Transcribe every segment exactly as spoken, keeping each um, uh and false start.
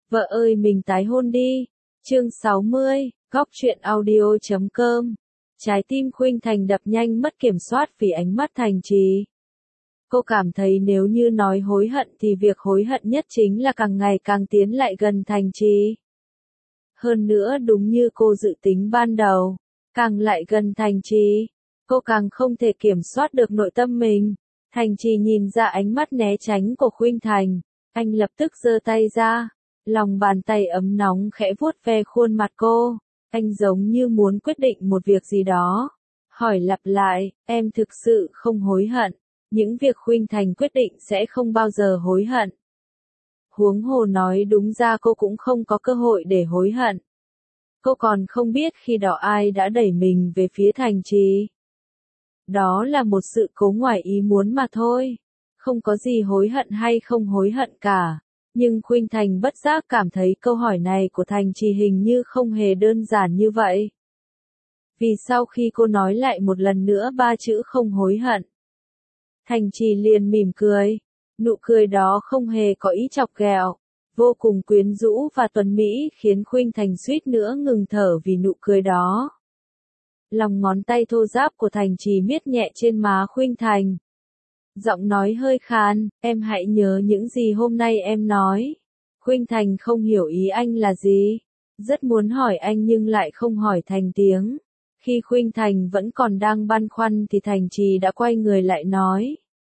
Vợ ơi mình tái hôn đi. Chương sáu mươi, góc truyện audio chấm com. Trái tim Khuynh Thành đập nhanh mất kiểm soát vì ánh mắt Thành Trì. Cô cảm thấy nếu như nói hối hận thì việc hối hận nhất chính là càng ngày càng tiến lại gần Thành Trì. Hơn nữa đúng như cô dự tính ban đầu, càng lại gần Thành Trì, cô càng không thể kiểm soát được nội tâm mình. Thành Trì nhìn ra ánh mắt né tránh của Khuynh Thành, anh lập tức giơ tay ra, lòng bàn tay ấm nóng khẽ vuốt ve khuôn mặt cô, anh giống như muốn quyết định một việc gì đó. Hỏi lặp lại, em thực sự không hối hận, những việc Khuynh Thành quyết định sẽ không bao giờ hối hận. Huống hồ nói đúng ra cô cũng không có cơ hội để hối hận. Cô còn không biết khi đó ai đã đẩy mình về phía Thành Trì. Đó là một sự cố ngoài ý muốn mà thôi. Không có gì hối hận hay không hối hận cả. Nhưng Khuynh Thành bất giác cảm thấy câu hỏi này của Thành Trì hình như không hề đơn giản như vậy. Vì sau khi cô nói lại một lần nữa ba chữ không hối hận, Thành Trì liền mỉm cười. Nụ cười đó không hề có ý chọc ghẹo, vô cùng quyến rũ và tuấn mỹ khiến Khuynh Thành suýt nữa ngừng thở vì nụ cười đó. Lòng ngón tay thô ráp của Thành Trì miết nhẹ trên má Khuynh Thành. Giọng nói hơi khàn, em hãy nhớ những gì hôm nay em nói. Khuynh Thành không hiểu ý anh là gì. Rất muốn hỏi anh nhưng lại không hỏi thành tiếng. Khi Khuynh Thành vẫn còn đang băn khoăn thì Thành Trì đã quay người lại nói.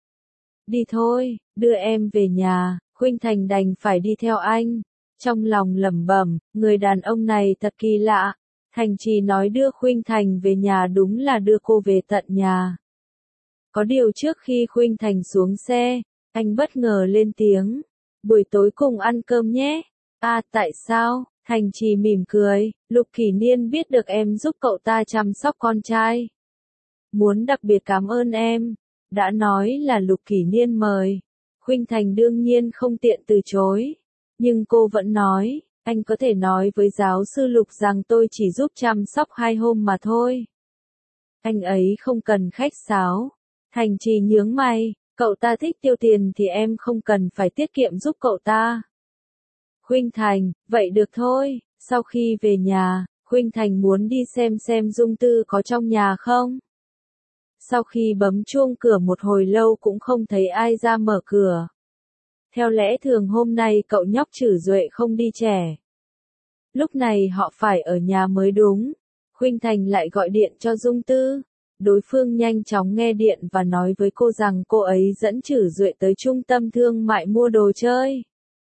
Đi thôi, đưa em về nhà. Khuynh Thành đành phải đi theo anh. Trong lòng lẩm bẩm, người đàn ông này thật kỳ lạ. Thành Trì nói đưa Khuynh Thành về nhà đúng là đưa cô về tận nhà. Có điều trước khi Khuynh Thành xuống xe, anh bất ngờ lên tiếng. Buổi tối cùng ăn cơm nhé. À tại sao? Thành Trì mỉm cười. Lục Kỷ Niên biết được em giúp cậu ta chăm sóc con trai. Muốn đặc biệt cảm ơn em. Đã nói là Lục Kỷ Niên mời. Khuynh Thành đương nhiên không tiện từ chối. Nhưng cô vẫn nói, anh có thể nói với giáo sư Lục rằng tôi chỉ giúp chăm sóc hai hôm mà thôi. Anh ấy không cần khách sáo. Thành Trì nhướng mày, cậu ta thích tiêu tiền thì em không cần phải tiết kiệm giúp cậu ta. Khuynh Thành, vậy được thôi. Sau khi về nhà, Khuynh Thành muốn đi xem xem Dung Tư có trong nhà không. Sau khi bấm chuông cửa một hồi lâu cũng không thấy ai ra mở cửa. Theo lẽ thường hôm nay cậu nhóc Trử Duệ không đi trẻ. Lúc này họ phải ở nhà mới đúng. Khuynh Thành lại gọi điện cho Dung Tư. Đối phương nhanh chóng nghe điện và nói với cô rằng cô ấy dẫn Trử Duệ tới trung tâm thương mại mua đồ chơi.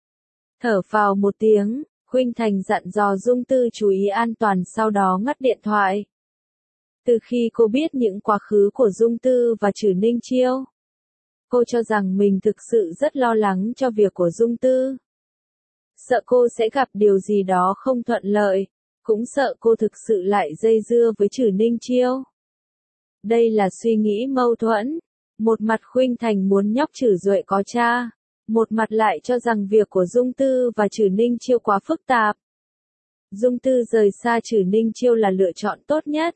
Thở phào một tiếng, Khuynh Thành dặn dò Dung Tư chú ý an toàn sau đó ngắt điện thoại. Từ khi cô biết những quá khứ của Dung Tư và Trử Ninh Chiêu, cô cho rằng mình thực sự rất lo lắng cho việc của Dung Tư. Sợ cô sẽ gặp điều gì đó không thuận lợi, cũng sợ cô thực sự lại dây dưa với Trử Ninh Chiêu. Đây là suy nghĩ mâu thuẫn. Một mặt Khuynh Thành muốn nhóc Trử Duệ có cha, một mặt lại cho rằng việc của Dung Tư và Trử Ninh Chiêu quá phức tạp. Dung Tư rời xa Trử Ninh Chiêu là lựa chọn tốt nhất.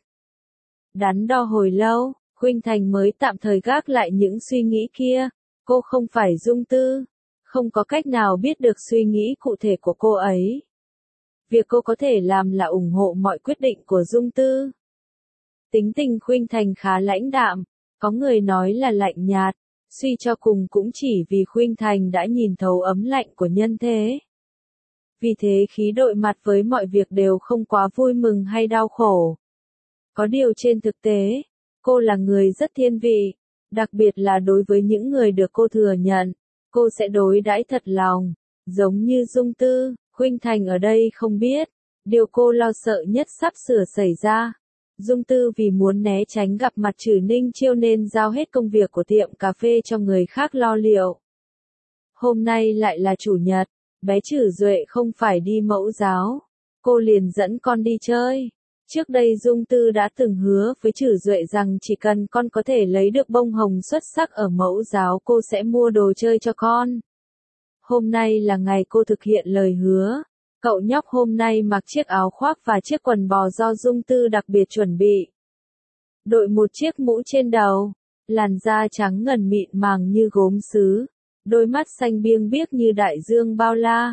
Đắn đo hồi lâu, Khuynh Thành mới tạm thời gác lại những suy nghĩ kia. Cô không phải Dung Tư, không có cách nào biết được suy nghĩ cụ thể của cô ấy. Việc cô có thể làm là ủng hộ mọi quyết định của Dung Tư. Tính tình Khuynh Thành khá lãnh đạm, có người nói là lạnh nhạt, suy cho cùng cũng chỉ vì Khuynh Thành đã nhìn thấu ấm lạnh của nhân thế. Vì thế khí đội mặt với mọi việc đều không quá vui mừng hay đau khổ. Có điều trên thực tế, cô là người rất thiên vị, đặc biệt là đối với những người được cô thừa nhận, cô sẽ đối đãi thật lòng, giống như Dung Tư. Khuynh Thành ở đây không biết, điều cô lo sợ nhất sắp sửa xảy ra. Dung Tư vì muốn né tránh gặp mặt Trử Ninh Chiêu nên giao hết công việc của tiệm cà phê cho người khác lo liệu. Hôm nay lại là chủ nhật, bé Trử Duệ không phải đi mẫu giáo, cô liền dẫn con đi chơi. Trước đây Dung Tư đã từng hứa với Trử Duệ rằng chỉ cần con có thể lấy được bông hồng xuất sắc ở mẫu giáo cô sẽ mua đồ chơi cho con. Hôm nay là ngày cô thực hiện lời hứa. Cậu nhóc hôm nay mặc chiếc áo khoác và chiếc quần bò do Dung Tư đặc biệt chuẩn bị. Đội một chiếc mũ trên đầu, làn da trắng ngần mịn màng như gốm sứ, đôi mắt xanh biêng biếc như đại dương bao la,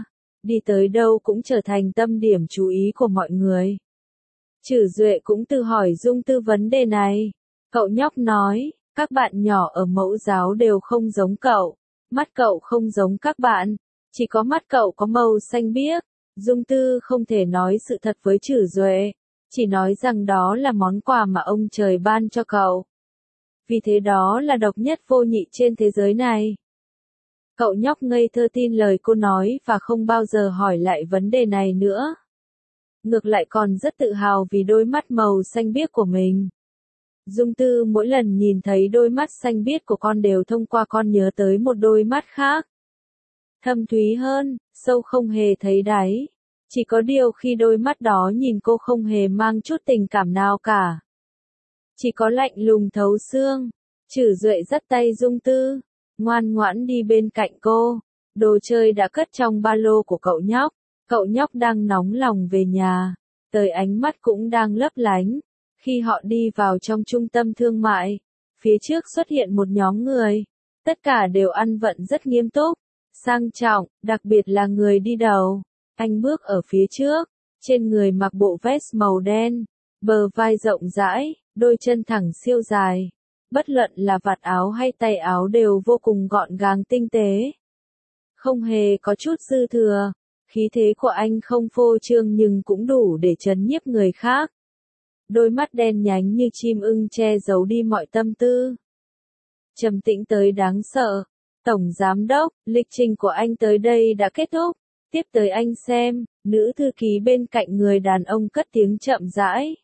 đi tới đâu cũng trở thành tâm điểm chú ý của mọi người. Trử Duệ cũng tự hỏi Dung Tư vấn đề này. Cậu nhóc nói, các bạn nhỏ ở mẫu giáo đều không giống cậu, mắt cậu không giống các bạn, chỉ có mắt cậu có màu xanh biếc. Dung Tư không thể nói sự thật với Trử Duệ, chỉ nói rằng đó là món quà mà ông trời ban cho cậu. Vì thế đó là độc nhất vô nhị trên thế giới này. Cậu nhóc ngây thơ tin lời cô nói và không bao giờ hỏi lại vấn đề này nữa. Ngược lại còn rất tự hào vì đôi mắt màu xanh biếc của mình. Dung Tư mỗi lần nhìn thấy đôi mắt xanh biếc của con đều thông qua con nhớ tới một đôi mắt khác. Thâm thúy hơn, sâu không hề thấy đáy. Chỉ có điều khi đôi mắt đó nhìn cô không hề mang chút tình cảm nào cả. Chỉ có lạnh lùng thấu xương. Trử Duệ dắt tay Dung Tư, ngoan ngoãn đi bên cạnh cô. Đồ chơi đã cất trong ba lô của cậu nhóc. Cậu nhóc đang nóng lòng về nhà. Tới ánh mắt cũng đang lấp lánh. Khi họ đi vào trong trung tâm thương mại, phía trước xuất hiện một nhóm người. Tất cả đều ăn vận rất nghiêm túc, sang trọng, đặc biệt là người đi đầu. Anh bước ở phía trước, trên người mặc bộ vest màu đen, bờ vai rộng rãi, đôi chân thẳng siêu dài. Bất luận là vạt áo hay tay áo đều vô cùng gọn gàng tinh tế. Không hề có chút dư thừa, khí thế của anh không phô trương nhưng cũng đủ để trấn nhiếp người khác. Đôi mắt đen nhánh như chim ưng che giấu đi mọi tâm tư. Trầm tĩnh tới đáng sợ. Tổng giám đốc, lịch trình của anh tới đây đã kết thúc. Tiếp tới anh xem, nữ thư ký bên cạnh người đàn ông cất tiếng chậm rãi.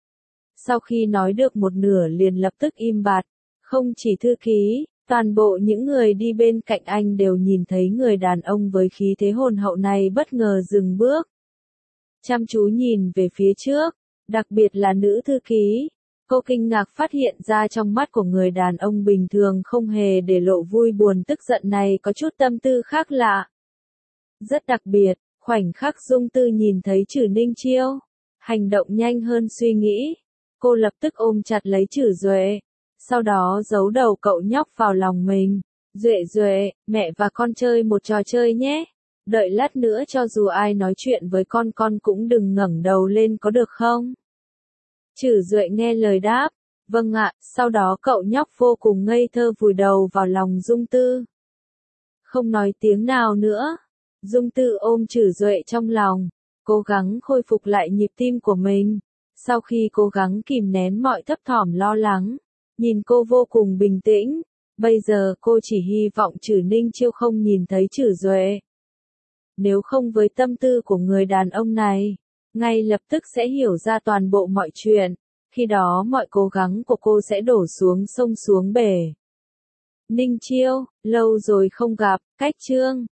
Sau khi nói được một nửa liền lập tức im bặt. Không chỉ thư ký, toàn bộ những người đi bên cạnh anh đều nhìn thấy người đàn ông với khí thế hồn hậu này bất ngờ dừng bước. Chăm chú nhìn về phía trước. Đặc biệt là nữ thư ký, cô kinh ngạc phát hiện ra trong mắt của người đàn ông bình thường không hề để lộ vui buồn tức giận này có chút tâm tư khác lạ. Rất đặc biệt, khoảnh khắc Dung Tư nhìn thấy Trử Ninh Chiêu, hành động nhanh hơn suy nghĩ, cô lập tức ôm chặt lấy Trử Duệ, sau đó giấu đầu cậu nhóc vào lòng mình. Duệ Duệ, mẹ và con chơi một trò chơi nhé. Đợi lát nữa cho dù ai nói chuyện với con con cũng đừng ngẩng đầu lên có được không? Trử Duệ nghe lời đáp, vâng ạ, sau đó cậu nhóc vô cùng ngây thơ vùi đầu vào lòng Dung Tư. Không nói tiếng nào nữa, Dung Tư ôm Trử Duệ trong lòng, cố gắng khôi phục lại nhịp tim của mình. Sau khi cố gắng kìm nén mọi thấp thỏm lo lắng, nhìn cô vô cùng bình tĩnh, bây giờ cô chỉ hy vọng Trử Ninh Chiêu không nhìn thấy Trử Duệ. Nếu không với tâm tư của người đàn ông này, ngay lập tức sẽ hiểu ra toàn bộ mọi chuyện, khi đó mọi cố gắng của cô sẽ đổ xuống sông xuống bể. Ninh Chiêu, lâu rồi không gặp, cách chương.